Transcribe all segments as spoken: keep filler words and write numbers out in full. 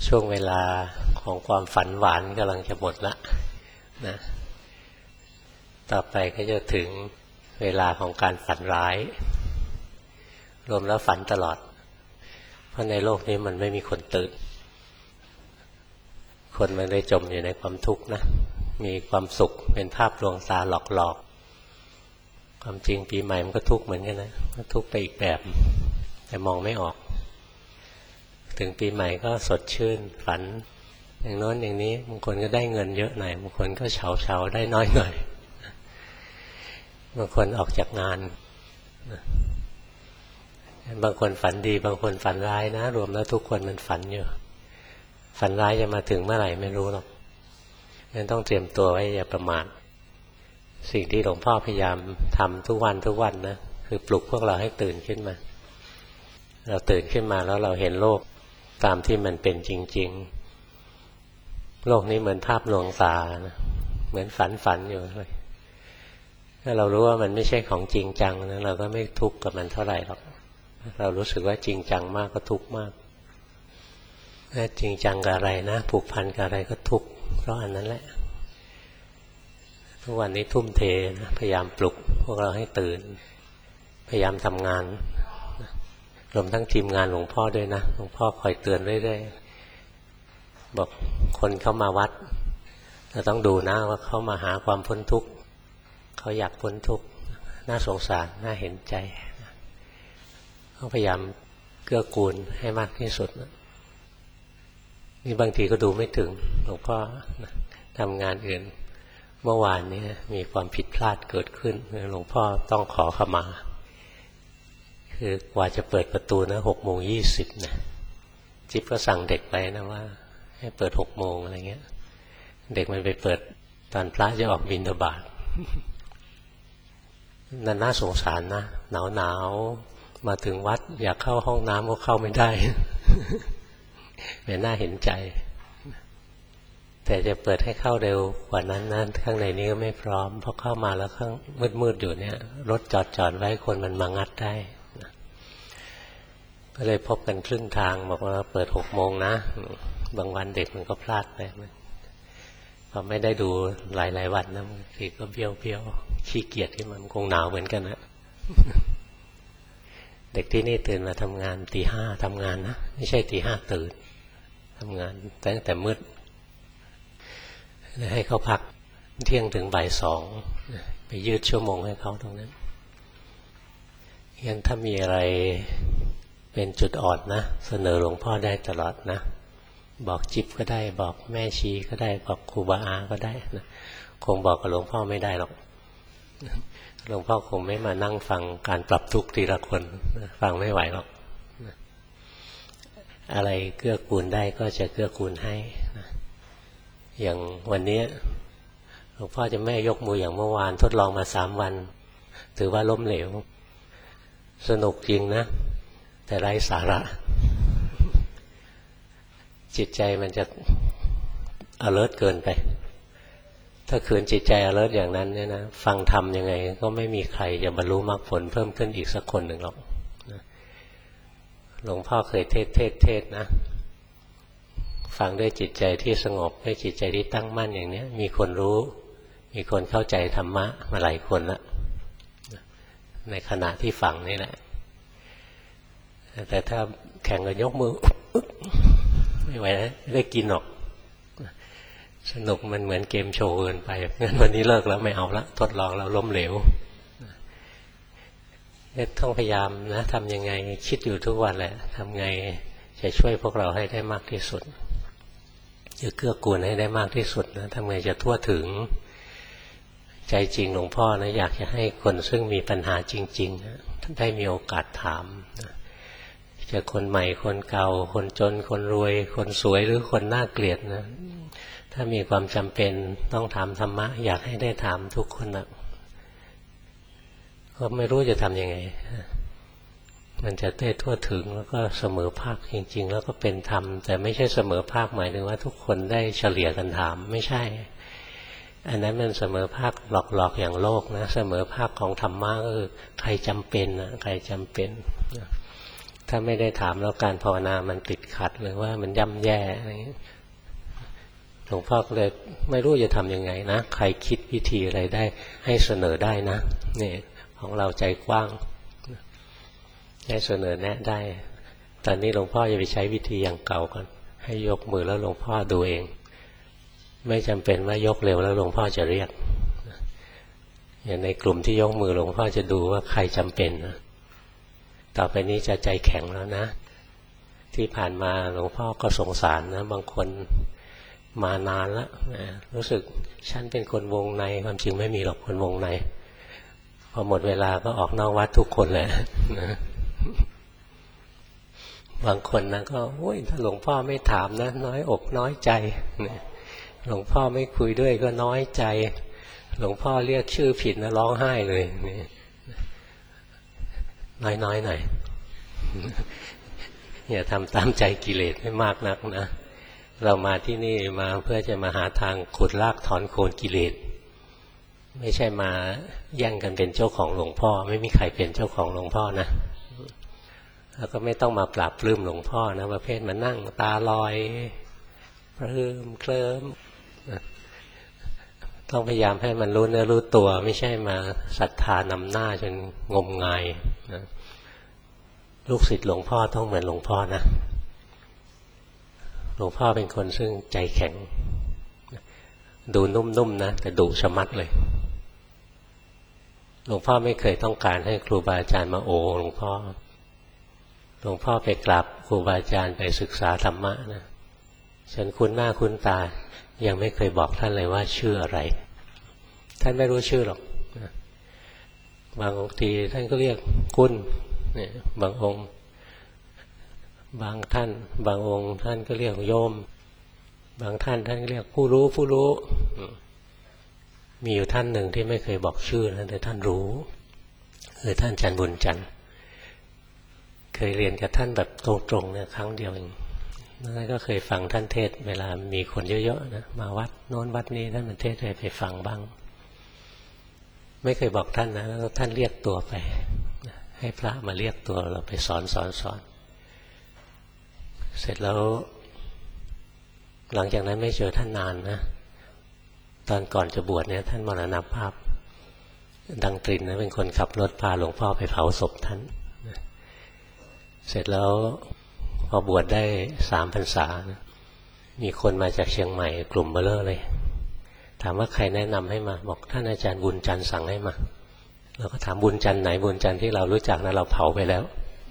ช่วงเวลาของความฝันหวานกำลังจะหมดละนะต่อไปก็จะถึงเวลาของการฝันร้ายรวมแล้วฝันตลอดเพราะในโลกนี้มันไม่มีคนตื่นคนมันเลยจมอยู่ในความทุกข์นะมีความสุขเป็นภาพลวงตาหลอกๆความจริงปีใหม่มันก็ทุกข์เหมือนกันนะทุกข์ไปอีกแบบแต่มองไม่ออกถึงปีใหม่ก็สดชื่นฝันอย่างโน้นอย่างนี้บางคนก็ได้เงินเยอะหน่อยบางคนก็เฉาเฉาได้น้อยหน่อยบางคนออกจากงานบางคนฝันดีบางคนฝันร้ายนะรวมแล้วทุกคนมันฝันอยู่ฝันร้ายจะมาถึงเมื่อไหร่ไม่รู้หรอกงั้นต้องเตรียมตัวไว้อย่าประมาทสิ่งที่หลวงพ่อพยายามทำทุกวันทุกวันนะคือปลุกพวกเราให้ตื่นขึ้นมาเราตื่นขึ้นมาแล้วเราเห็นโลกตามที่มันเป็นจริงๆโลกนี้เหมือนภาพลวงตานะเหมือนฝันฝันอยู่เลยถ้าเรารู้ว่ามันไม่ใช่ของจริงจังนะเราก็ไม่ทุกข์กับมันเท่าไหร่หรอกเรารู้สึกว่าจริงจังมากก็ทุกข์มากถ้าจริงจังกับอะไรนะผูกพันกับอะไรก็ทุกข์เพราะอันนั้นแหละทุกวันนี้ทุ่มเทนะพยายามปลุกพวกเราให้ตื่นพยายามทำงานรวมทั้งทีมงานหลวงพ่อด้วยนะหลวงพ่อคอยเตือนเรื่อยๆบอกคนเข้ามาวัดเราต้องดูนะว่าเขามาหาความพ้นทุกข์เขาอยากพ้นทุกข์น่าสงสารน่าเห็นใจเขาพยายามเกื้อกูลให้มากที่สุดนี่บางทีก็ดูไม่ถึงหลวงพ่อทำงานอื่นเมื่อวานนี้มีความผิดพลาดเกิดขึ้นหลวงพ่อต้องขอขมาคือกว่าจะเปิดประตูนะหกโมงยี่สิบนะจิ๊บก็สั่งเด็กไปนะว่าให้เปิดหกโมงอะไรเงี้ยเด็กมันไปเปิดตอนพระจะออกบิณฑบาตนั่นน่าสงสารนะหนาวหนาวมาถึงวัดอยากเข้าห้องน้ำก็เข้าไม่ได้เป็นน่าเห็นใจแต่จะเปิดให้เข้าเร็วกว่านั้นนั้นข้างในนี้ก็ไม่พร้อมเพราะเข้ามาแล้วข้างมืดๆอยู่เนี่ยรถจอดจอดไว้คนมันมางัดได้ก็เลยพบกันครึ่งทางบอกว่าเปิดหกโมงนะบางวันเด็กมันก็พลาดไปพอไม่ได้ดูหลายๆวันนะบางทีก็เบี้ยวเบี้ยวขี้เกียจที่มันคงหนาวเหมือนกันนะเด็กที่นี่ตื่นมาทำงานตีห้าทำงานนะไม่ใช่ตีห้าตื่นทำงานตั้งแต่มืดให้เขาพักเที่ยงถึงบ่ายสองไปยืดชั่วโมงให้เขาตรงนั้นยังถ้ามีอะไรเป็นจุดอ่อนนะเสนอหลวงพ่อได้ตลอดนะบอกจิ๊บก็ได้บอกแม่ชีก็ได้บอกครูบาอาก็ได้นะคงบอกกับหลวงพ่อไม่ได้หรอกหลวงพ่อคงไม่มานั่งฟังการปรับทุกข์ทีละคนฟังไม่ไหวหรอกอะไรเกื้อกูลได้ก็จะเกื้อกูลให้นะอย่างวันนี้หลวงพ่อจะไม่ยกมืออย่างเมื่อวานทดลองมาสามวันถือว่าล้มเหลวสนุกจริงนะแต่ไร้สาระจิตใจมันจะ alert เกินไปถ้าคืนจิตใจ alert อย่างนั้นเนี่ยนะฟังธรรมยังไงก็ไม่มีใครจะบรรลุมรรคผลเพิ่มขึ้นอีกสักคนหนึ่งหรอกหลวงพ่อเคยเทศเทศเทศนะฟังด้วยจิตใจที่สงบด้วยจิตใจที่ตั้งมั่นอย่างนี้มีคนรู้มีคนเข้าใจธรรมะมาหลายคนละในขณะที่ฟังนี่แหละแต่ถ้าแข่งกันยกมือไม่ไหวนะไม่ได้กินหรอกสนุกมันเหมือนเกมโชว์เกินไปงั้นวันนี้เลิกแล้วไม่เอาละทดลองแล้วล้มเหลวเนี่ยต้องพยายามนะทำยังไงคิดอยู่ทุกวันแหละทำไงจะช่วยพวกเราให้ได้มากที่สุดจะเกื้อกูลให้ได้มากที่สุดนะทำไงจะทั่วถึงใจจริงหลวงพ่อนะอยากจะให้คนซึ่งมีปัญหาจริงๆนะได้มีโอกาสถามนะจะคนใหม่คนเก่าคนจนคนรวยคนสวยหรือคนน่าเกลียดนะถ้ามีความจำเป็นต้องถามธรรมะอยากให้ได้ถามทุกคนนะก็ไม่รู้จะทำยังไงมันจะได้ทั่วถึงแล้วก็เสมอภาคจริงๆแล้วก็เป็นธรรมแต่ไม่ใช่เสมอภาคหมายถึงว่าทุกคนได้เฉลี่ยกันถามไม่ใช่อันนั้นมันเสมอภาคหลอกๆอย่างโลกนะเสมอภาคของธรรมะก็คือใครจำเป็นนะใครจำเป็นถ้าไม่ได้ถามแล้วการภาวนามันติดขัดหรือว่ามันย่ำแย่อะไรอย่างนี้หลวงพ่อก็เลยไม่รู้จะทำยังไงนะใครคิดวิธีอะไรได้ให้เสนอได้นะนี่ของเราใจกว้างให้เสนอแนะได้ตอนนี้หลวงพ่อจะไปใช้วิธีอย่างเก่าก่อนให้ยกมือแล้วหลวงพ่อดูเองไม่จำเป็นว่ายกเร็วแล้วหลวงพ่อจะเรียกอย่างในกลุ่มที่ยกมือหลวงพ่อจะดูว่าใครจำเป็นนะต่อไปนี้จะใจแข็งแล้วนะที่ผ่านมาหลวงพ่อก็สงสารนะบางคนมานานแล้วนะรู้สึกฉันเป็นคนวงในความจริงไม่มีหรอกคนวงในพอหมดเวลาก็ออกนอกวัดทุกคนแหละนะบางคนนะก็โอ้ยถ้าหลวงพ่อไม่ถามนะน้อยอกน้อยใจนะหลวงพ่อไม่คุยด้วยก็น้อยใจหลวงพ่อเรียกชื่อผิดนะร้องไห้เลยนี่น้อยๆหน่อยอย่าทำตามใจกิเลสให้มากนักนะเรามาที่นี่มาเพื่อจะมาหาทางขุดรากถอนโคนกิเลสไม่ใช่มาแย่งกันเป็นเจ้าของหลวงพ่อไม่มีใครเป็นเจ้าของหลวงพ่อนะแล้วก็ไม่ต้องมาปราบปลื้มหลวงพ่อนะประเภทมานั่งตาลอยปลื้มเคลิ้มต้องพยายามให้มันรู้เนื้อรู้ตัวไม่ใช่มาศรัทธานำหน้าจนงมงายนะลูกศิษย์หลวงพ่อต้องเหมือนหลวงพ่อนะหลวงพ่อเป็นคนซึ่งใจแข็งดูนุ่มๆนะแต่ดุชะมัดเลยหลวงพ่อไม่เคยต้องการให้ครูบาอาจารย์มาโอหลวงพ่อหลวงพ่อไปกราบครูบาอาจารย์ไปศึกษาธรรมะนะฉันคุ้นหน้าคุ้นตายังไม่เคยบอกท่านเลยว่าชื่ออะไรท่านไม่รู้ชื่อหรอกนะบางทีท่านก็เรียกกุลเนี่ยบางองค์บางท่านบางองค์ท่านก็เรียกโยมบางท่านท่านก็เรียกผู้รู้ผู้รู้มีอยู่ท่านหนึ่งที่ไม่เคยบอกชื่อนะแต่ท่านรู้คือท่านจันบุญจันทร์เคยเรียนกับท่านแบบตรงๆเนี่ยครั้งเดียวเองแล้วก็เคยฟังท่านเทศเวลามีคนเยอะๆนะมาวัดโน้นวัดนี้ท่านมาเทศเลยไปฟังบ้างไม่เคยบอกท่านนะแล้วท่านเรียกตัวไปให้พระมาเรียกตัวเราไปสอนสอนสอนเสร็จแล้วหลังจากนั้นไม่เจอท่านนานนะตอนก่อนจะบวชเนี่ยท่านมรณภาพดังตรินนะเป็นคนขับรถพาหลวงพ่อไปเผาศพท่านเสร็จแล้วพอบวชได้สามพรรษานะมีคนมาจากเชียงใหม่กลุ่มเบลอเลยถามว่าใครแนะนำให้มาบอกท่านอาจารย์บุญจันทร์สั่งให้มาเราก็ถามบุญจันทร์ไหนบุญจันทร์ที่เรารู้จักนะเราเผาไปแล้ว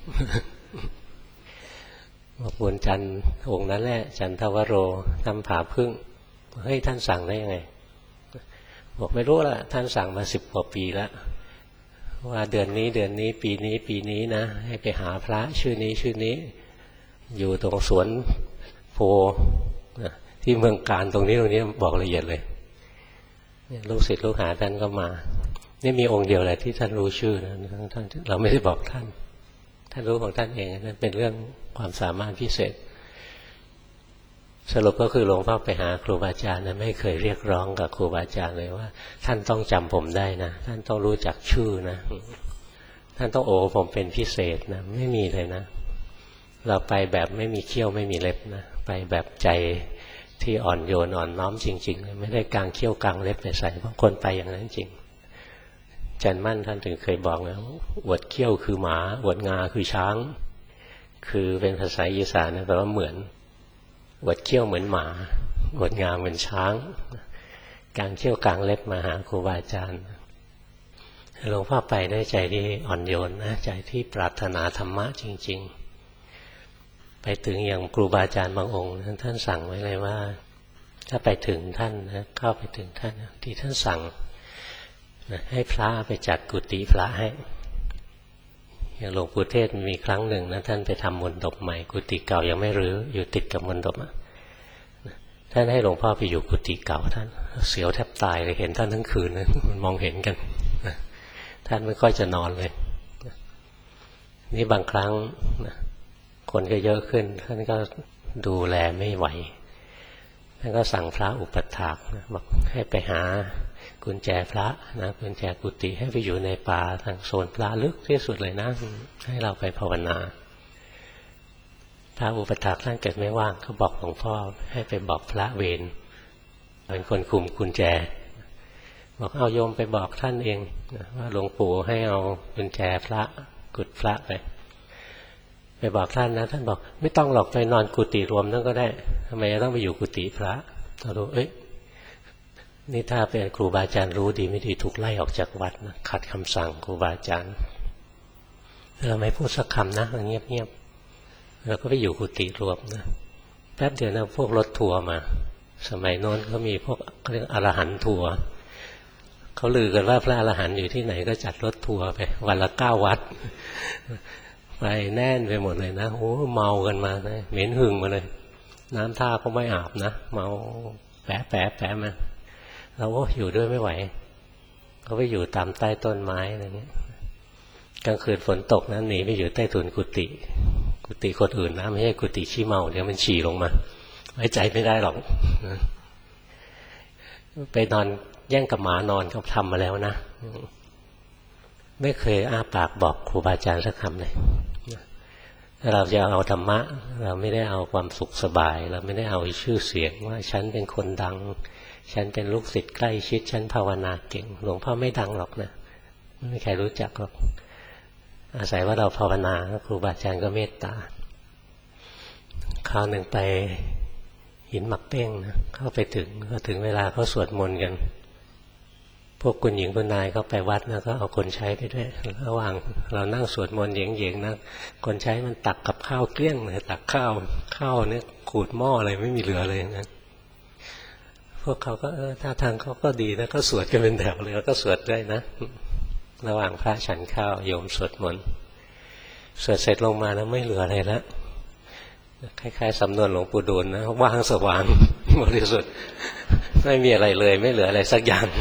บอกบุญจันทร์องค์นั้นแหละจันทวโรทำผาพึ่งเฮ้ยท่านสั่งได้ยังไงบอกไม่รู้ละท่านสั่งมาสิบกว่าปีแล้วว่าเดือนนี้เดือนนี้ปีนี้ปีนี้นะให้ไปหาพระชื่อนี้ชื่อนี้อยู่ตรงสวนโพที่เมืองการตรงนี้ตรงนี้บอกละเอียดเลยลูกศิษย์ลูกหาท่านก็มานี่มีองค์เดียวแหละที่ท่านรู้ชื่อนะท่านเราไม่ได้บอกท่านท่านรู้ของท่านเองนั่นเป็นเรื่องความสามารถพิเศษสรุปก็คือหลวงพ่อไปหาครูบาอาจารย์นะไม่เคยเรียกร้องกับครูบาอาจารย์เลยว่าท่านต้องจำผมได้นะท่านต้องรู้จักชื่อนะท่านต้องโอ้ผมเป็นพิเศษนะไม่มีเลยนะเราไปแบบไม่มีเขี้ยวไม่มีเล็บนะไปแบบใจที่อ่อนโยนอ่อนน้อมจริงๆไม่ได้กางเขี้ยวกางเล็บไปใส่บางคนไปอย่างนั้นจริงจันมั่นท่านถึงเคยบอกนะอวดเขี้ยวคือหมาอวดงาคือช้างคือเป็นภาษาอีสานนะแปลว่าเหมือนอวดเขี้ยวเหมือนหมาอวดงาเหมือนช้างกางเขี้ยวกางเล็บมาหาครูบาอาจารย์หลวงพ่อไปได้ใจที่อ่อนโยนนะใจที่ปรารถนาธรรมะจริงๆไปถึงอย่างครูบาอาจารย์บางองค์ท่านสั่งไว้เลยว่าถ้าไปถึงท่านนะเข้าไปถึงท่านที่ท่านสั่งให้พระไปจัดกุฏิพระให้อย่างหลวงปู่เทศมีครั้งหนึ่งนะท่านไปทำมณฑปใหม่กุฏิเก่ายังไม่รื้ออยู่ติดกับมณฑปท่านให้หลวงพ่อไปอยู่กุฏิเก่าท่านเสียวแทบตายเลยเห็นท่านทั้งคืนนะมันมองเห็นกันท่านไม่ค่อยจะนอนเลยนี่บางครั้งคนก็เยอะขึ้นท่านก็ดูแลไม่ไหวท่านก็สั่งพระอุปัฏฐากนะบอกให้ไปหากุญแจพระนะกุญแจกุฏิให้ไปอยู่ในป่าทางโซนพระลึกที่สุดเลยนะให้เราไปภาวนาระอุปถากท่านเกิดไม่ว่างเขาบอกหลวงพ่อให้ไปบอกพระเวรเป็นคนคุมกุญแจบอกเอาโยมไปบอกท่านเองว่าหลวงปู่ให้เอากุญแจพระกุดพระไปไปบอกท่านนะท่านบอกไม่ต้องหรอกไปนอนกุฏิรวมนั่นก็ได้ทำไมจะต้องไปอยู่กุฏิพระเรารู้เอ้ยนี่ถ้าเป็นครูบาอาจารย์รู้ดีไม่ดีถูกไล่ออกจากวัดนะขัดคำสั่งครูบาอาจารย์เราไม่พูดสักคำนะเงียบเงียบเราก็ไปอยู่กุฏิรวมนะแป๊บเดียวนะพวกรถทัวร์มาสมัยโน้นเขามีพวกเรียกอรหันต์ทัวร์เขาลือกันว่าพระอรหันต์อยู่ที่ไหนก็จัดรถทัวร์ไปวันละเก้าวัดไปแน่นไปหมดเลยนะโอ้เมากันมานะเหม็นหึงมาเลยน้ำท่าก็ไม่อาบนะเมาแปะแปะแปะมาเราก็อยู่ด้วยไม่ไหวเขาไปอยู่ตามใต้ต้นไม้อะไรเงี้ยกลางคืนฝนตกนะหนีไปอยู่ใต้ถุนกุฏิกุฏิคนอื่นนะไม่ใช่กุฏิชี้เมาเดี๋ยวมันฉี่ลงมาไว้ใจไม่ได้หรอกไปนอนแย่งกับหมานอนเขาทำมาแล้วนะไม่เคยอ้าปากบอกครูบาอาจารย์สักคำเลยเราจะเอาธรรมะเราไม่ได้เอาความสุขสบายเราไม่ได้เอาชื่อเสียงว่าฉันเป็นคนดังฉันเป็นลูกศิษย์ใกล้ชิดฉันภาวนาเก่งหลวงพ่อไม่ดังหรอกนะไม่มีใครรู้จักหรอกอาศัยว่าเราภาวนาครูบาอาจารย์ก็เมตตาคราวหนึ่งไปหินหมักเป้งนะเข้าไปถึงก็ถึงเวลาเขาสวดมนต์กันพวกคุณหญิงคุณนายเขาไปวัดนะก็เอาคนใช้ไปด้วยระหว่างเรานั่งสวดมนต์เหย่งๆนะคนใช้มันตักกับข้าวเกลี้ยงเลยตักข้าวข้าวเนี่ยขูดหม้ออะไรไม่มีเหลือเลยนะพวกเขาก็เออท่าทางเขาก็ดีนะก็สวดกันเป็นแถวเลยแล้วก็สวดด้วยนะระหว่างพระฉันข้าวโยมสวดมนต์สวดเสร็จลงมาแล้วไม่เหลืออะไรแล้วคล้ายๆสำนวนหลวงปู่ดูลนะว่างสว่างบริสุทธิ์ไม่มีอะไรเลยไม่เหลืออะไรสักอย่าง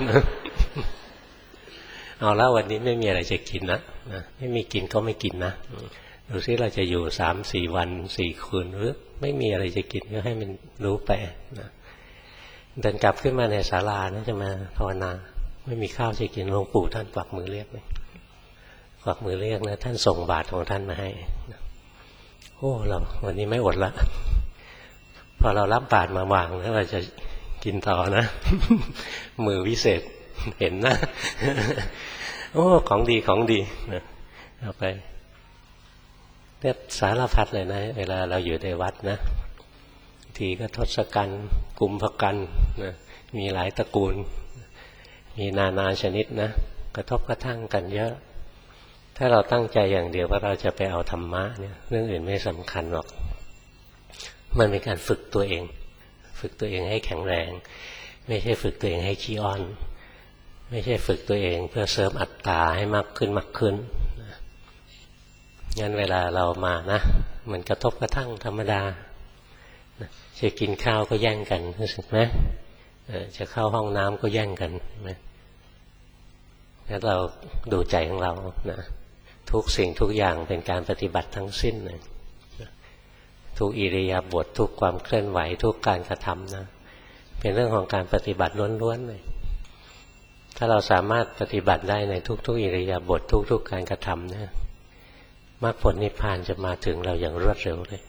เอาแล้ววันนี้ไม่มีอะไรจะกินนะไม่มีกินก็ไม่กินนะดูซิเราจะอยู่สามสี่วันสี่คืนหรือไม่มีอะไรจะกินก็ให้มันรู้ไปนะเดินกลับขึ้นมาในศาลานะจะมาภาวนาไม่มีข้าวจะกินหลวงปู่ท่านกวักมือเรียกเลยกวักมือเรียกนะท่านส่งบาตรของท่านมาให้โอ้เราวันนี้ไม่อดละพอเรารับบาตรมาวางแล้วเราจะกินต่อนะมือวิเศษเห็นนะโอ้ของดีของดีนะเอาไปเรียกสารพัดเลยนะเวลาเราอยู่ในวัดนะทีก็ทศกัณฐ์กุมภกันนะมีหลายตระกูลมีนานาชนิดนะกระทบกระทั่งกันเยอะถ้าเราตั้งใจอย่างเดียวว่าเราจะไปเอาธรรมะเนี่ยเรื่องอื่นไม่สำคัญหรอกมันเป็นการฝึกตัวเองฝึกตัวเองให้แข็งแรงไม่ใช่ฝึกตัวเองให้ขี้อ้อนไม่ใช่ฝึกตัวเองเพื่อเสริมอัตตาให้มากขึ้นมากขึ้นงั้นเวลาเรามานะมันกระทบกระทั่งธรรมดาจะกินข้าวก็แย่งกันรู้สึกไหมจะเข้าห้องน้ำก็แย่งกันไหมงั้นเราดูใจของเรานะทุกสิ่งทุกอย่างเป็นการปฏิบัติทั้งสิ้นเลยทุกอิริยาบถทุกความเคลื่อนไหวทุกการกระทำนะเป็นเรื่องของการปฏิบัติล้วนๆเลยถ้าเราสามารถปฏิบัติได้ในทุกๆอิริยาบถทุกๆการกระทำนะมรรคผลนิพพานจะมาถึงเราอย่างรวดเร็วเลย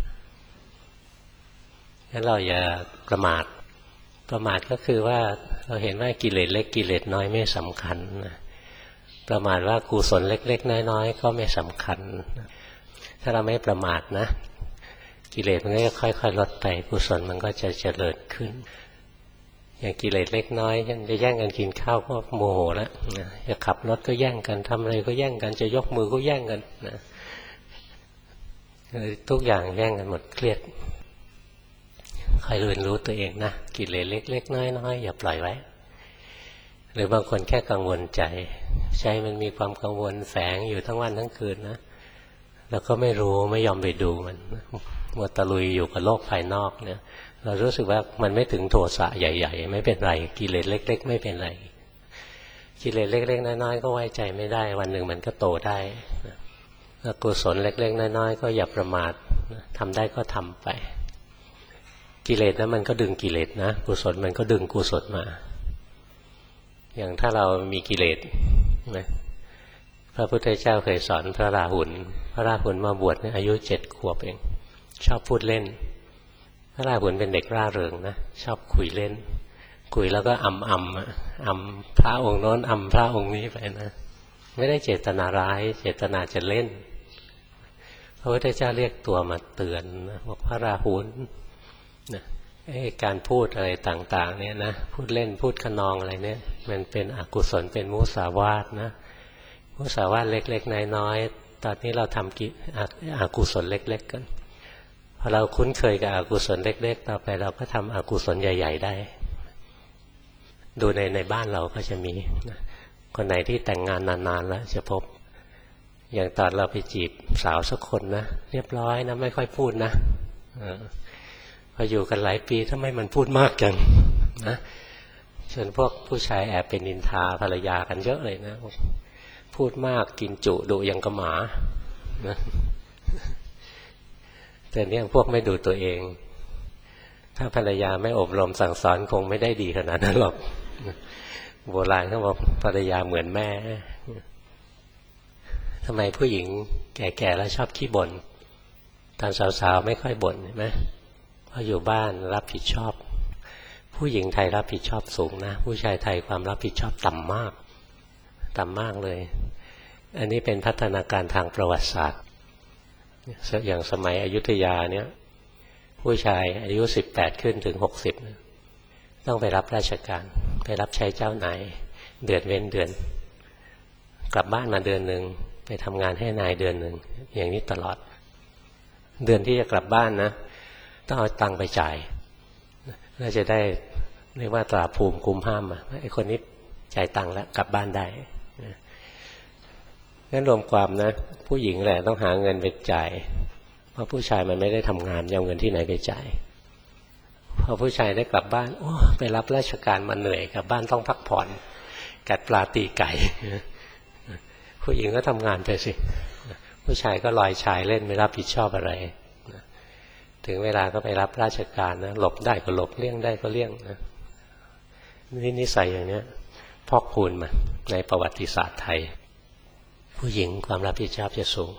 งั้นเราอย่าประมาทประมาทก็คือว่าเราเห็นว่ากิเลสเล็กกิเลสน้อยไม่สำคัญนะประมาทว่ากุศลเล็กๆน้อยๆก็ไม่สำคัญถ้าเราไม่ประมาทนะกิเลสมันก็จะค่อยๆลดไปกุศลมันก็จะเจริญขึ้นอย่างกิเลสเล็กน้อยจะแย่งกันกินข้าวก็โมโหแล้วจะขับรถก็แย่งกันทำอะไรก็แย่งกันจะยกมือก็แย่งกันนะทุกอย่างแย่งกันหมดเครียดใครเรียนรู้ตัวเองนะกิเลสเล็กๆน้อยๆอย่าปล่อยไว้หรือบางคนแค่กังวลใจใจมันมีความกังวลแฝงอยู่ทั้งวันทั้งคืนนะแล้วก็ไม่รู้ไม่ยอมไปดูมันมัวตะลุยอยู่กับโลกภายนอกเนี่ยเรารู้สึกว่ามันไม่ถึงโทสะใหญ่ๆไม่เป็นไรกิเลสเล็กๆไม่เป็นไรกิเลสเล็กๆน้อยๆก็ไว้ใจไม่ได้วันหนึ่งมันก็โตได้แล้วกุศลเล็กๆน้อยๆก็อย่าประมาททำได้ก็ทำไปกิเลสนั้นมันก็ดึงกิเลสนะกุศลมันก็ดึงกุศลมาอย่างถ้าเรามีกิเลสใช่ไหมพระพุทธเจ้าเคยสอนพระราหุลพระราหุลมาบวชเนี่ยอายุเจ็ดขวบเองชอบพูดเล่นพระราหุลเป็นเด็กร่าเริงนะชอบคุยเล่นคุยแล้วก็อำอำอำพระองค์โน้นอำพระองค์นี้ไปนะไม่ได้เจตนาร้ายเจตนาจะเล่นพระพุทธเจ้าเรียกตัวมาเตือนนะบอกพระราหุลนะการพูดอะไรต่างๆเนี่ยนะพูดเล่นพูดขนองอะไรเนี่ยมันเป็นอกุศลเป็นมุสาวาทนะมุสาวาทเล็กๆน้อยๆตอนนี้เราทำกิอกุศลเล็กๆกันพอเราคุ้นเคยกับอกุศลเล็กๆต่อไปเราก็ทำอกุศลใหญ่ๆได้ดูในในบ้านเราก็จะมีนะคนไหนที่แต่งงานนานๆแล้วจะพบอย่างตอนเราไปจีบสาวสักคนนะเรียบร้อยนะไม่ค่อยพูดนะพออยู่กันหลายปีทำไมมันพูดมากจังนะส่วนพวกผู้ชายแอบเป็นนินทาภรรยากันเยอะเลยนะพูดมากกินจุดุอย่างกระหมานะแต่เนี่ยพวกไม่ดูตัวเองถ้าภรรยาไม่อบรมสั่งสอนคงไม่ได้ดีขนาดนั้นหรอกโบราณเขาบอกภรรยาเหมือนแม่ทำไมผู้หญิงแก่ๆแล้วชอบขี้บ่นตอนสาวๆไม่ค่อยบ่นใช่ไหมเพราะอยู่บ้านรับผิดชอบผู้หญิงไทยรับผิดชอบสูงนะผู้ชายไทยความรับผิดชอบต่ำมากต่ำมากเลยอันนี้เป็นพัฒนาการทางประวัติศาสตร์อย่างสมัยอยุธยาเนี่ยผู้ชายอายุสิบแปดขึ้นถึงหกสิบต้องไปรับราชการไปรับใช้เจ้านายเดือนเว้นเดือนกลับบ้านมาเดือนหนึ่งไปทำงานให้นายเดือนหนึ่งอย่างนี้ตลอดเดือนที่จะกลับบ้านนะต้องเอาตังค์ไปจ่ายเพื่อจะได้เรียกว่าตราภูมิคุมห้ามไอ้คนนี้จ่ายตังค์แล้วกลับบ้านได้งั้นรวมความนะผู้หญิงแหละต้องหาเงินไปจ่ายเพราะผู้ชายมันไม่ได้ทำงานจะเอาเงินที่ไหนไปจ่ายพอผู้ชายได้กลับบ้านโอ้ไปรับราชการมาเหนื่อยกลับบ้านต้องพักผ่อนกัดปลาตีไก่ผู้หญิงก็ทำงานไปสิผู้ชายก็ลอยชายเล่นไม่รับผิดชอบอะไรถึงเวลาก็ไปรับราชการนะหลบได้ก็หลบเลี่ยงได้ก็เลี่ยงนะนี่นิสัยอย่างนี้พอกพูนมาในประวัติศาสตร์ไทยผู้หญิงความรับผิดชอบจะสูง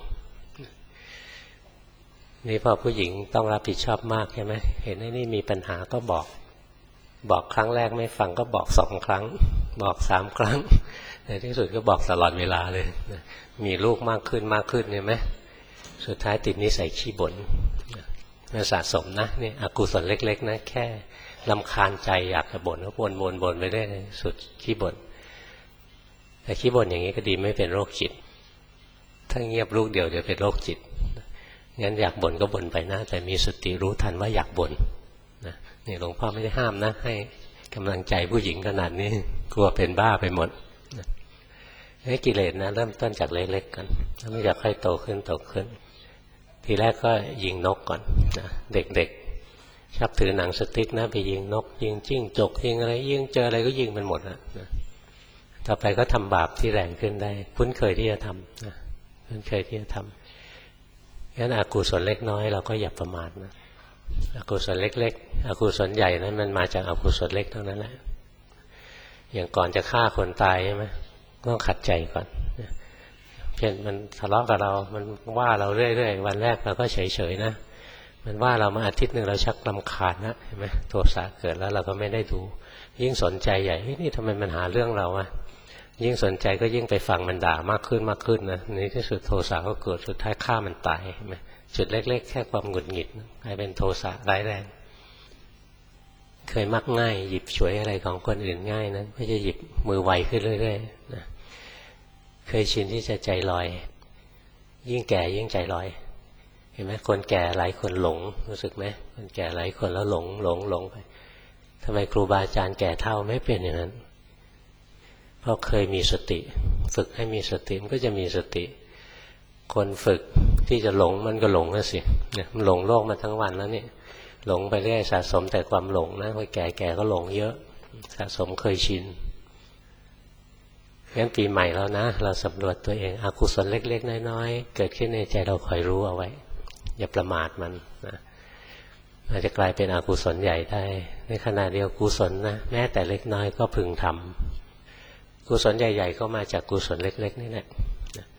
นี่พอผู้หญิงต้องรับผิดชอบมากใช่ไหมเห็นไอ้นี่มีปัญหาก็บอกบอกครั้งแรกไม่ฟังก็บอกสองครั้งบอกสามครั้งในที่สุดก็บอกตลอดเวลาเลยมีลูกมากขึ้นมากขึ้นใช่ไหมสุดท้ายติดนิสัยขี้บ่นมันสะสมนะนี่อกุศลเล็กๆนะแค่รำคาญใจอยากจะบ่นก็บ่นบ่นบ่นไปได้สุดขี้บ่นแต่ขี้บ่นอย่างนี้ก็ดีไม่เป็นโรคจิตถ้าเงียบลูกเดียวจะเป็นโรคจิตงั้นอยากบ่นก็บ่นไปนะแต่มีสติรู้ทันว่าอยากบ่นนะนี่หลวงพ่อไม่ได้ห้ามนะให้กำลังใจผู้หญิงขนาดนี้กลัวเป็นบ้าไปหมดนะให้กิเลสนะเริ่มต้นจากเล็กๆกันแล้วไม่อยากให้โตขึ้นโตขึ้นทีแรกก็ยิงนกก่อนนะเด็กๆชอบถือหนังสติ๊กนะไปยิงนกยิงจิ้งจกยิงอะไรยิงเจออะไรก็ยิงมันหมดนะต่อไปก็ทำบาปที่แรงขึ้นได้คุ้นเคยที่จะทำนะคุ้นเคยที่จะทำงั้นอกุศลเล็กน้อยเราก็อย่าประมาทนะอกุศลเล็กๆอกุศลใหญ่นั้นมันมาจากอกุศลเล็กเท่านั้นแหละอย่างก่อนจะฆ่าคนตายใช่ไหมต้องขัดใจก่อนเช่นมันทะเลาะกับเรามันว่าเราเรื่อยๆวันแรกเราก็เฉยๆนะมันว่าเรามาอาทิตย์หนึ่งเราชักรำคาญนะเห็นไหมโทสะเกิดแล้วเราก็ไม่ได้ดูยิ่งสนใจใหญ่นี่ทำไมมันหาเรื่องเราอะยิ่งสนใจก็ยิ่งไปฟังมันด่ามากขึ้นมากขึ้นนะในที่สุดโทสะก็เกิดสุดท้ายฆ่ามันตายเห็นไหมจุดเล็กๆแค่ความหงุดหงิดกลายเป็นโทสะร้ายแรงเคยมักง่ายหยิบฉวยอะไรของคนอื่นง่ายนะก็จะหยิบมือไวขึ้นเรื่อยๆนะเคยชินที่จะใจลอยยิ่งแก่ยิ่งใจลอยเห็นไหมคนแก่หลายคนหลงรู้สึกไหมคนแก่หลายคนแล้วหลงหลงหลงไปทำไมครูบาอาจารย์แก่เท่าไม่เป็นอย่างนั้นเพราะเคยมีสติฝึกให้มีสติมันก็จะมีสติคนฝึกที่จะหลงมันก็หลงนะสิเนี่ยมันหลงโลกมาทั้งวันแล้วนี่หลงไปเรื่อยสะสมแต่ความหลงนะคนแก่แก่ก็หลงเยอะสะสมเคยชินงั้นปีใหม่แล้วนะเราสำรวจตัวเองอกุศลเล็กๆน้อยๆเกิดขึ้นในใจเราคอยรู้เอาไว้อย่าประมาทมันนะอาจจะกลายเป็นอกุศลใหญ่ได้ในขณะเดียวกุศลนะแม้แต่เล็กน้อยก็พึงทำกุศลใหญ่ๆก็มาจากกุศลเล็กๆนี่แหละ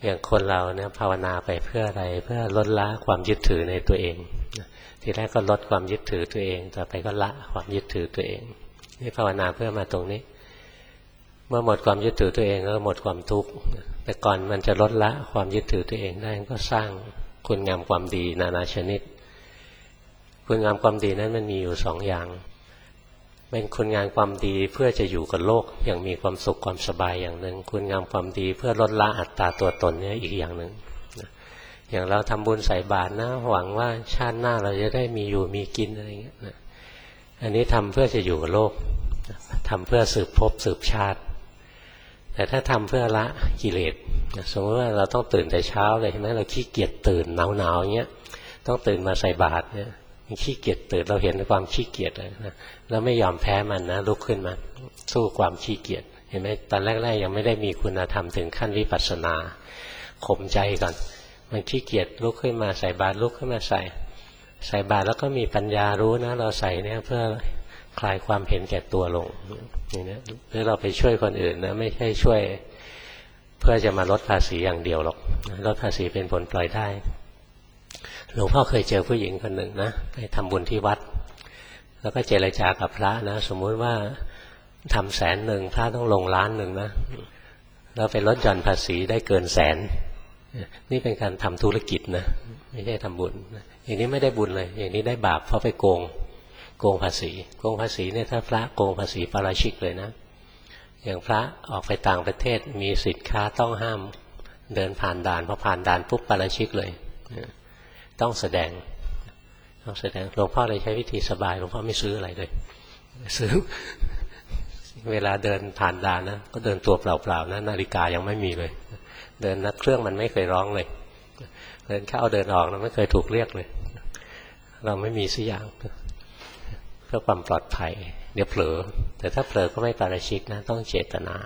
อย่างคนเราเนี่ยภาวนาไปเพื่ออะไรเพื่อลดละความยึดถือในตัวเองทีแรกก็ลดความยึดถือตัวเองต่อไปก็ละความยึดถือตัวเองนี่ภาวนาเพื่อมาตรงนี้เมื่อหมดความยึดถือตัวเองก็หมดความทุกข์แต่ก่อนมันจะลดละความยึดถือตัวเองได้ก็สร้างคุณงามความดีนานาชนิดคุณงามความดีนั้นมันมีอยู่สองอย่างเป็นคุณงามความดีเพื่อจะอยู่กับโลกอย่างมีความสุขความสบายอย่างหนึ่งคุณงามความดีเพื่อลดละอัตตาตัวตนเนี่ยอีกอย่างหนึ่งอย่างเราทำบุญใส่บาตรนะหวังว่าชาติหน้าเราจะได้มีอยู่มีกินอะไรอย่างเงี้ยอันนี้ทำเพื่อจะอยู่กับโลกทำเพื่อสืบภพสืบชาติแต่ถ้าทำเพื่อละกิเลสสมมติว่าเราต้องตื่นแต่เช้าเลยใช่ไหมเราขี้เกียจตื่นหนาวๆอย่างเงี้ยต้องตื่นมาใส่บาตรเนี่ยขี้เกียจตื่นเราเห็นความขี้เกียจเลยนะแล้วไม่ยอมแพ้มันนะลุกขึ้นมาสู้ความขี้เกียจเห็นไหมตอนแรกๆยังไม่ได้มีคุณธรรมถึงขั้นวิปัสสนาข่มใจก่อนมันขี้เกียจลุกขึ้นมาใส่บาตรลุกขึ้นมาใส่ใส่บาตรแล้วก็มีปัญญารู้นะเราใส่เนี่ยเพื่อคลายความเห็นแก่ตัวลงนี่นะหรือเราไปช่วยคนอื่นนะไม่ใช่ช่วยเพื่อจะมาลดภาษีอย่างเดียวหรอกลดภาษีเป็นผลปล่อยได้หลวงพ่อเคยเจอผู้หญิงคนหนึ่งนะไปทำบุญที่วัดแล้วก็เจรจากับพระนะสมมุติว่าทำแสนหนึ่งพระต้องลงล้านหนึ่งนะแล้วไปลดหย่อนภาษีได้เกินแสนนี่เป็นการทำธุรกิจนะไม่ใช่ทำบุญอย่างนี้ไม่ได้บุญเลยอย่างนี้ได้บาปเพราะไปโกงโกงภาษีโกงภาษีเนี่ยถ้าพระโกงภาษีปาราชิกเลยนะอย่างพระออกไปต่างประเทศมีสินค้าต้องห้ามเดินผ่านด่านพอผ่านด่านปุ๊บปาราชิกเลยต้องแสดงต้องแสดงหลวงพ่อเลยใช้วิธีสบายหลวงพ่อไม่ซื้ออะไรเลยซื้อเวลาเดินผ่านด่านนะก็เดินตัวเปล่าๆนะนาฬิกายังไม่มีเลยเดินนัดเครื่องมันไม่เคยร้องเลยเดินเข้าเดินออกเราไม่เคยถูกเรียกเลยเราไม่มีสักอย่างเพื่อความปลอดภัยเดี๋ยวเผลอแต่ถ้าเผลอก็ไม่ปาราชิกนะต้องเจตนา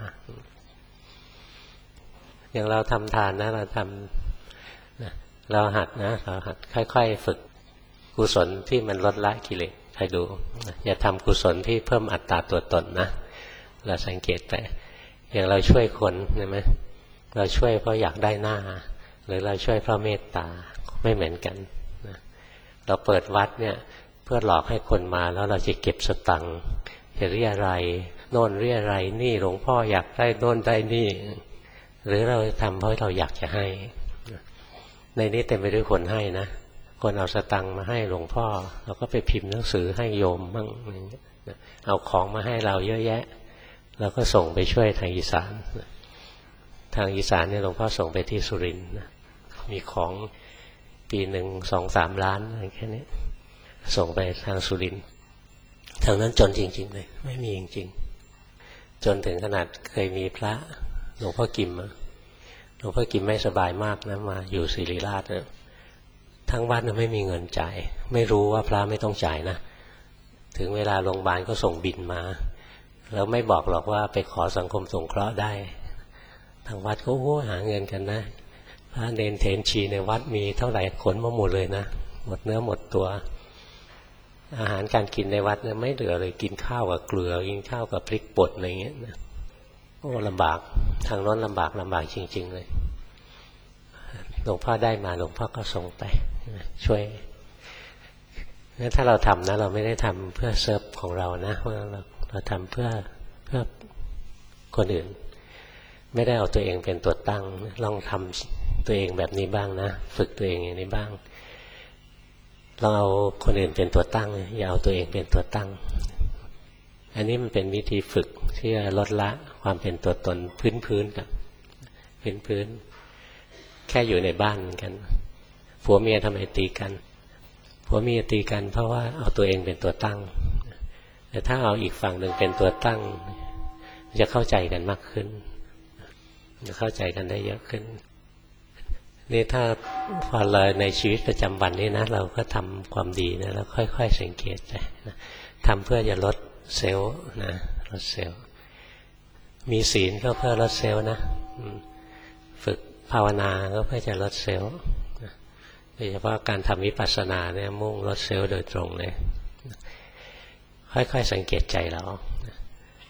อย่างเราทำทานนะเราทำเราหัดนะเราหัดค่อยๆฝึกกุศลที่มันลดละกิเลสใครดูอย่าทำกุศลที่เพิ่มอัตตาตัวตนนะเราสังเกตไปอย่างเราช่วยคนใช่ไหมเราช่วยเพราะอยากได้หน้าหรือเราช่วยเพราะเมตตาไม่เหมือนกันนะเราเปิดวัดเนี่ยเพื่อหลอกให้คนมาแล้วเราจะเก็บสตังค์จะเรียอะไรโน่นเรียอะไรนี่หลวงพ่ออยากได้โน่นได้นี่หรือเราทำเพราะเราอยากจะให้ในนี้เต็มไปด้วยคนให้นะคนเอาสตังค์มาให้หลวงพ่อเราก็ไปพิมพ์หนังสือให้โยมบ้างเอาของมาให้เราเยอะแยะเราก็ส่งไปช่วยทางอีสานทางอีสานเนี่ยหลวงพ่อส่งไปที่สุรินทร์มีของปีหนึ่งสองสามล้านอะไรแค่นี้ส่งไปทางสุรินทร์ทางนั้นจนจริงๆเลยไม่มีจริงๆจนถึงขนาดเคยมีพระหลวงพ่อกิมหลวงพ่อกิมไม่สบายมากนะมาอยู่ศิริราชนะทั้งวัดนะไม่มีเงินจ่ายไม่รู้ว่าพระไม่ต้องจ่ายนะถึงเวลาโรงพยาบาลก็ส่งบิลมาแล้วไม่บอกหรอกว่าไปขอสังคมสงเคราะห์ได้ทางวัดก็โอ้หาเงินกันนะพระเนรเถรชีในวัดมีเท่าไหร่ขนมาหมดเลยนะหมดเนื้อหมดตัวอาหารการกินในวัดเนี่ยไม่เหลือเลยกินข้าวกับเกลือกินข้าวกับพริกป่นอะไรเงี้ยนะโอ้ลำบากทางโน้นลำบากลำบากจริงๆเลยหลวงพ่อได้มาหลวงพ่อก็ส่งไปช่วยงั้นถ้าเราทำนะเราไม่ได้ทำเพื่อเซิร์ฟของเรานะว่าเราเราทำเพื่อเพื่อคนอื่นไม่ได้เอาตัวเองเป็นตัวตั้งลองทำตัวเองแบบนี้บ้างนะฝึกตัวเองอย่างนี้บ้างลองเอาคนอื่นเป็นตัวตั้งอย่าเอาตัวเองเป็นตัวตั้งอันนี้มันเป็นวิธีฝึกที่จะลดละความเป็นตัวตนพื้นๆกับพื้นๆแค่อยู่ในบ้านกันผัวเมียทำไมตีกันผัวเมียตีกันเพราะว่าเอาตัวเองเป็นตัวตั้งแต่ถ้าเอาอีกฝั่งหนึ่งเป็นตัวตั้งจะเข้าใจกันมากขึ้นจะเข้าใจกันได้เยอะขึ้นนี่ถ้าพอเราในชีวิตประจำวันนี้นะเราก็ทำความดีนะแล้วค่อยๆสังเกตไปนะทำเพื่อจะลดเซลล์นะลดเซลล์มีศีลก็เพื่อลดเซลล์นะฝึกภาวนาก็เพื่อจะลดเซลล์โดยเฉพาะการทำวิปัสสนาเนี่ยมุ่งลดเซลล์โดยตรงเลยค่อยๆสังเกตใจเรา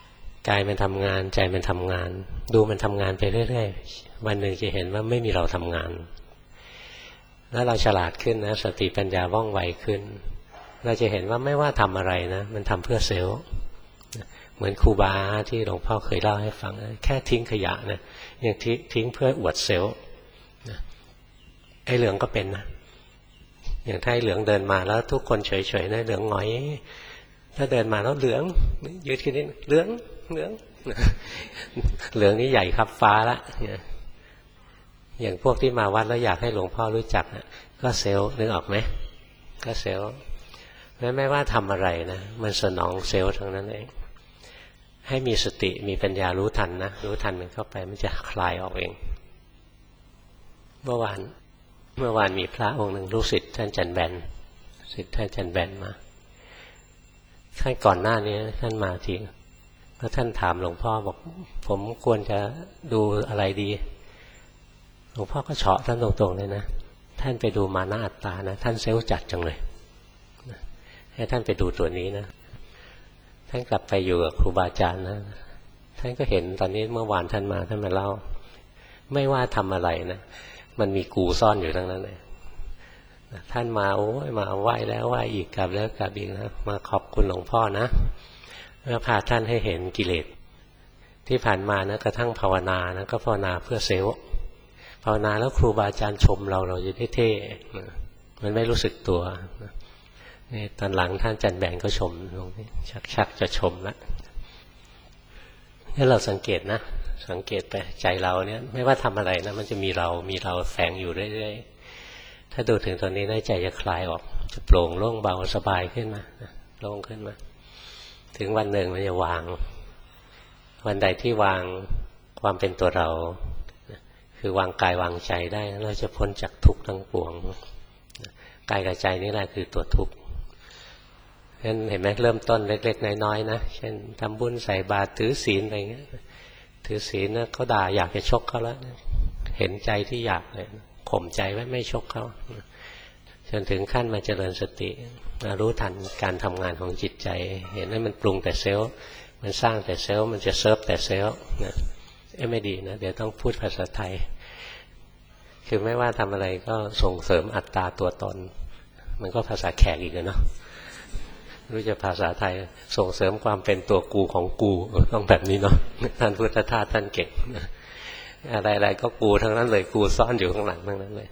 กายมันทำงานใจมันทำงานดูมันทำงานไปเรื่อยๆวันหนึ่งจะเห็นว่าไม่มีเราทำงานแล้วเราฉลาดขึ้นนะสติปัญญาว่องไวขึ้นเราจะเห็นว่าไม่ว่าทำอะไรนะมันทำเพื่อเซลล์เหมือนครูบาที่หลวงพ่อเคยเล่าให้ฟังแค่ทิ้งขยะนะยังทิ้งเพื่ออวดเซลล์ไอ้เหลืองก็เป็นนะอย่างถ้าไอ้เหลืองเดินมาแล้วทุกคนเฉยๆนะเหลืองหงอยถ้าเดินมาแล้วเหลืองยืดขึ้นนิดเหลืองเหลืองเหลืองนี่ใหญ่ครับฟ้าละอย่างพวกที่มาวัดแล้วอยากให้หลวงพ่อรู้จักก็เซลล์นึกออกไหมก็เซลล์แม้ไม่ว่าทำอะไรนะมันสนองเซลล์ทั้งนั้นเองให้มีสติมีปัญญารู้ทันนะรู้ทันมันเข้าไปมันจะคลายออกเองเมื่อวานเมื่อวานมีพระองค์หนึ่งลูกศิษย์ท่านจันแบนศิษย์ท่านจันแบนมาท่านก่อนหน้านี้ท่านมาทีแล้วท่านถามหลวงพ่อบอกผมควรจะดูอะไรดีหลวงพ่อก็เฉาะท่านตรงๆเลยนะท่านไปดูมานะอัตตานะท่านเซลล์จัดจังเลยให้ท่านไปดูตัวนี้นะท่านกลับไปอยู่กับครูบาอาจารย์นะท่านก็เห็นตอนนี้เมื่อวานท่านมาท่านมาเล่าไม่ว่าทำอะไรนะมันมีกูซ่อนอยู่ทั้งนั้นเลยท่านมาโอ้ยมาไหว้แล้วไหว้อีกกลับแล้วกลับอีกนะมาขอบคุณหลวงพ่อนะเมื่อพาท่านให้เห็นกิเลสที่ผ่านมานะกระทั่งภาวนานะก็ภาวนาเพื่อเซลล์ภาวนาแล้วครูบาอาจารย์ชมเราเราจะได้เท่มันไม่รู้สึกตัวนี่ตอนหลังท่านจันแบนก็ชมตรงนี้ชักๆจะชมแล้วนี่เราสังเกตนะสังเกตไปใจเราเนี่ยไม่ว่าทำอะไรนะมันจะมีเรามีเราแฝงอยู่เรื่อยๆถ้าดูถึงตอนนี้ใจจะคลายออกจะโปร่งโล่งเบาสบายขึ้นมาโล่งขึ้นมาถึงวันหนึ่งมันจะวางวันใดที่วางความเป็นตัวเราคือวางกายวางใจได้เราจะพ้นจากทุกข์ทั้งปวงกายกับใจนี่แหละคือตัวทุกข์เห็นเห็นไหมเริ่มต้นเล็กๆน้อยๆนะเช่นทำบุญใส่บาตรถือศีลอะไรเงี้ยถือศีลนะเขาด่าอยากจะชกเขาแล้วเห็นใจที่อยากเลยข่มใจไว้ไม่ชกเขาจนถึงขั้นมาเจริญสติรู้ทันการทำงานของจิตใจเห็นว่ามันปรุงแต่เซลล์มันสร้างแต่เซลล์มันจะเซิร์ฟแต่เซลล์นะไม่ดีนะเดี๋ยวต้องพูดภาษาไทยคือไม่ว่าทำอะไรก็ส่งเสริมอัตตาตัวตนมันก็ภาษาแขกอีกเนาะรู้จะภาษาไทยส่งเสริมความเป็นตัวกูของกูต้องแบบนี้เนาะท่านพุทธทาสท่านเก่งอะไรๆก็กูทั้งนั้นเลยกูซ่อนอยู่ข้างหลังทั้งนั้นเลย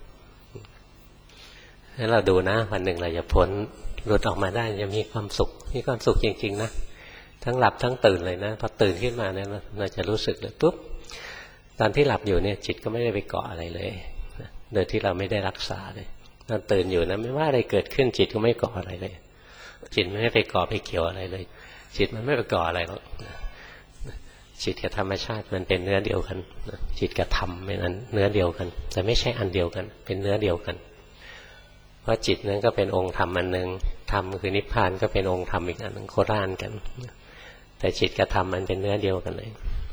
ให้เราดูนะวันหนึ่งเราจะพ้นหลุดออกมาได้จะมีความสุขมีความสุขจริงๆนะทั้งหลับทั้งตื่นเลยนะพอตื่นขึ้นมาเนี่ยเราจะรู้สึกเลยปุ๊บตอนที่หลับอยู่เนี่ยจิตก็ไม่ได้ไปเกาะอะไรเลยโดยที่เราไม่ได้รักษาเลยตอนตื่นอยู่นะไม่ว่าอะไรเกิดขึ้นจิตก็ไม่เกาะอะไรเลยจิตไม่ได้ไปเกาะไปเกี่ยวอะไรเลยจิตมันไม่ไปเกาะอะไรหรอกจิตกับธรรมชาติมันเป็นเนื้อเดียวกันจิตกับธรรมเป็นเนื้อเดียวกันแต่ไม่ใช่อันเดียวกันเป็นเนื้อเดียวกันเพราะจิตนั้นก็เป็นองค์ธรรมอันหนึ่งธรรมคือนิพพานก็เป็นองค์ธรรมอีกอันหนึ่งโคตรอันกันแต่จิตกับธรรมมันเป็นเนื้อเดียวกันเลย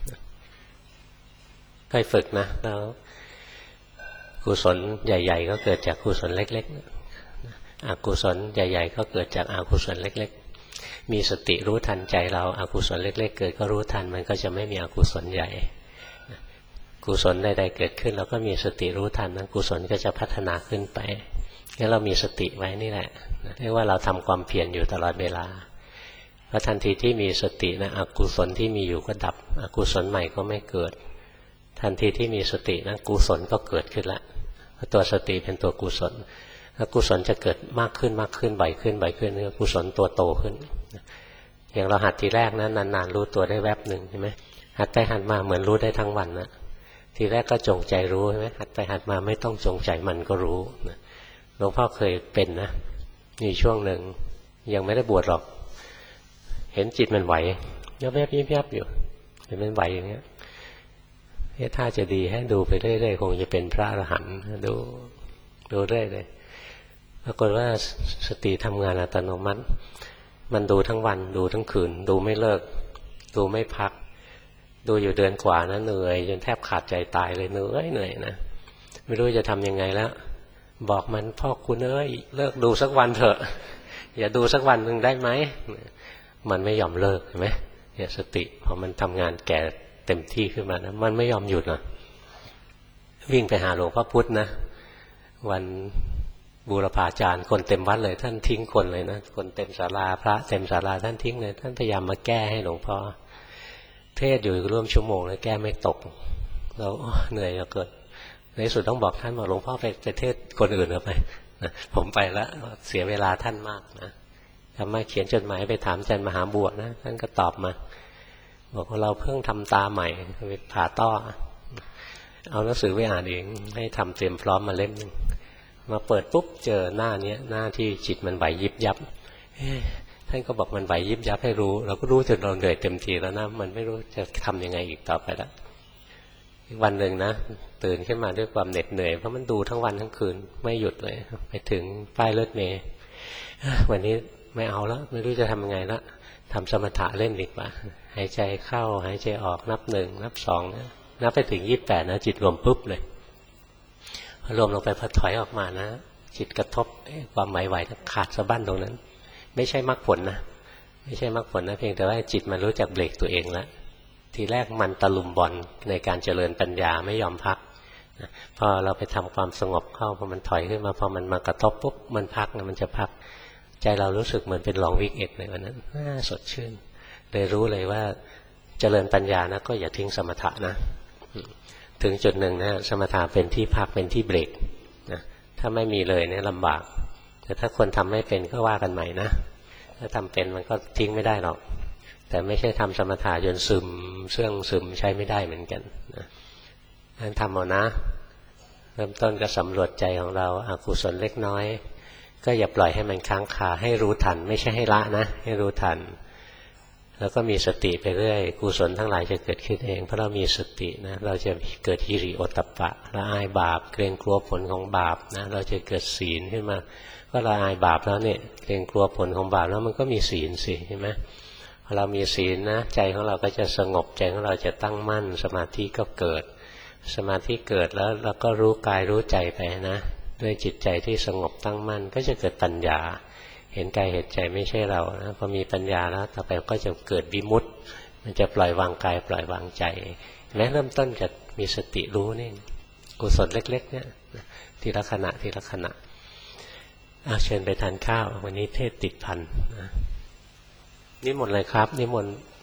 ค่อยฝึกนะแล้วกุศลใหญ่ๆก็เกิดจากกุศลเล็กๆอกุศลใหญ่ๆก็เกิดจากอกุศลเล็กๆมีสติรู้ทันใจเราอกุศลเล็กๆเกิดก็รู้ทันมันก็จะไม่มีอกุศลใหญ่กุศลใดๆเกิดขึ้นเราก็มีสติรู้ทันนั้นกุศลก็จะพัฒนาขึ้นไปงั้นเรามีสติไว้นี่แหละเรียกว่าเราทำความเพียรอยู่ตลอดเวลาเพราะทันทีที่มีสตินะอกุศลที่มีอยู่ก็ดับอกุศลใหม่ก็ไม่เกิดทันทีที่มีสตินะกุศลก็เกิดขึ้นละตัวสติเป็นตัวกุศลแล้วกุศลจะเกิดมากขึ้นมากขึ้นบ่อยขึ้นบ่อยขึ้นกุศลตัวโตขึ้นอย่างเราหัดทีแรกนะนานๆรู้ตัวได้แวบหนึ่งใช่ไหมหัดไปหัดมาเหมือนรู้ได้ทั้งวันนะทีแรกก็จงใจรู้ใช่ไหมหัดไปหัดมาไม่ต้องจงใจมันก็รู้หลวงพ่อเคยเป็นนะมีช่วงหนึ่งยังไม่ได้บวชหรอกเห็นจิตมันไหวยับยับยิบยับอยู่เห็นมันไหวอย่างเงี้ยถ้าจะดีให้ดูไปเรื่อยๆคงจะเป็นพระอรหันต์ดูดูเรื่อยเลยปรากฏว่าสติทำงานอัตโนมัติมันดูทั้งวันดูทั้งคืนดูไม่เลิกดูไม่พักดูอยู่เดือนกว่านะเหนื่อยจนแทบขาดใจตายเลยเหนื่อยเหนื่อยนะไม่รู้จะทำยังไงแล้วบอกมันพ่อคุณเอ้ยเลิกดูสักวันเถอะอย่าดูสักวันหนึ่งได้ไหมมันไม่ยอมเลิกเห็นไหมเนี่ยสติพอมันทำงานแก่เต็มที่ขึ้นมานะมันไม่ยอมหยุดนะวิ่งไปหาหลวงพ่อพุธนะวันบูรพาจารย์คนเต็มวัดเลยท่านทิ้งคนเลยนะคนเต็มศาลาพระเต็มศาลาท่านทิ้งเลยท่านพยายามมาแก้ให้หลวงพ่อเทศอยู่ร่วมชั่วโมงแล้วแก้ไม่ตกเราเหนื่อยเหลือเกินในสุดต้องบอกท่านบอกหลวงพ่อไปไปเทศคนอื่นเอาไปนะผมไปแล้วเสียเวลาท่านมากนะทำมาเขียนจดหมายไปถามอาจารย์มหาบัวนะท่านก็ตอบมาบอกว่าเราเพิ่งทำตาใหม่ไปผ่าต้อเอาหนังสือไปอ่านเองให้ทำเตรียมพร้อมมาเล่มนึงมาเปิดปุ๊บเจอหน้าเนี้ยหน้าที่จิตมันไหวยิบยับท่านก็บอกมันไหวยิบยับให้รู้เราก็รู้จนเราเหนื่อยเต็มทีแล้วนะมันไม่รู้จะทำยังไงอีกต่อไปแล้วอีกวันหนึ่งนะตื่นขึ้นมาด้วยความเหน็ดเหนื่อยเพราะมันดูทั้งวันทั้งคืนไม่หยุดเลยไปถึงป้ายรถเมล์วันนี้ไม่เอาแล้วไม่รู้จะทำยังไงละทำสมถะเล่นดีกว่าหายใจเข้าหายใจออกนับหนึ่งนับสองนะนับไปถึงยี่สิบแปดนะจิตรวมปุ๊บเลยพอรวมลงไปพอถอยออกมานะจิตกระทบความไหวๆขาดสะบั้นตรงนั้นไม่ใช่มรรคผลนะไม่ใช่มรรคผลนะเพียงแต่ว่าจิตมันรู้จักเบรกตัวเองแล้วทีแรกมันตะลุมบอลในการเจริญปัญญาไม่ยอมพักพอเราไปทำความสงบเข้าพอมันถอยขึ้นมาพอมันมากระทบปุ๊บมันพักนะมันจะพักใจเรารู้สึกเหมือนเป็นลองวิกเอ็ดเลยวันนั้นสดชื่นเลยรู้เลยว่าเจริญปัญญานะก็อย่าทิ้งสมถะนะถึงจุดหนึ่งนะสมถะเป็นที่พักเป็นที่เบรกนะถ้าไม่มีเลยเนี่ยลำบากแต่ถ้าคนทำไม่เป็นก็ว่ากันใหม่นะถ้าทำเป็นมันก็ทิ้งไม่ได้หรอกแต่ไม่ใช่ทำสมถะจนซึมเสื่องซึมใช้ไม่ได้เหมือนกันนะนั่นทำเอานะเริ่มต้นก็สำรวจใจของเราอกุศลเล็กน้อยก็อย่าปล่อยให้มันค้างคาให้รู้ทันไม่ใช่ให้ละนะให้รู้ทันแล้วก็มีสติไปเรื่อยกุศลทั้งหลายจะเกิดขึ้นเองเพราะเรามีสตินะเราจะเกิดฮิริโอตตัปปะละอายบาปเกรงกลัวผลของบาปนะเราจะเกิดศีลขึ้นมาก็ละอายบาปแล้วเนี่ยเกรงกลัวผลของบาปแล้วมันก็มีศีลสิเห็นไหมพอเรามีศีลนะใจของเราก็จะสงบใจของเราจะตั้งมั่นสมาธิก็เกิดสมาธิเกิดแล้วเราก็รู้กายรู้ใจไปนะด้วยจิตใจที่สงบตั้งมั่นก็จะเกิดปัญญาเห็นกายเห็นใจไม่ใช่เรานะพอมีปัญญาแล้วต่อไปก็จะเกิดวิมุตติมันจะปล่อยวางกายปล่อยวางใจแม้เริ่มต้นจะมีสติรู้นี่กุศลเล็กๆเนี่ยทีละขณะทีละขณะเชิญไปทานข้าววันนี้เทศติดพันนะนิมนต์เลยครับนิมนต์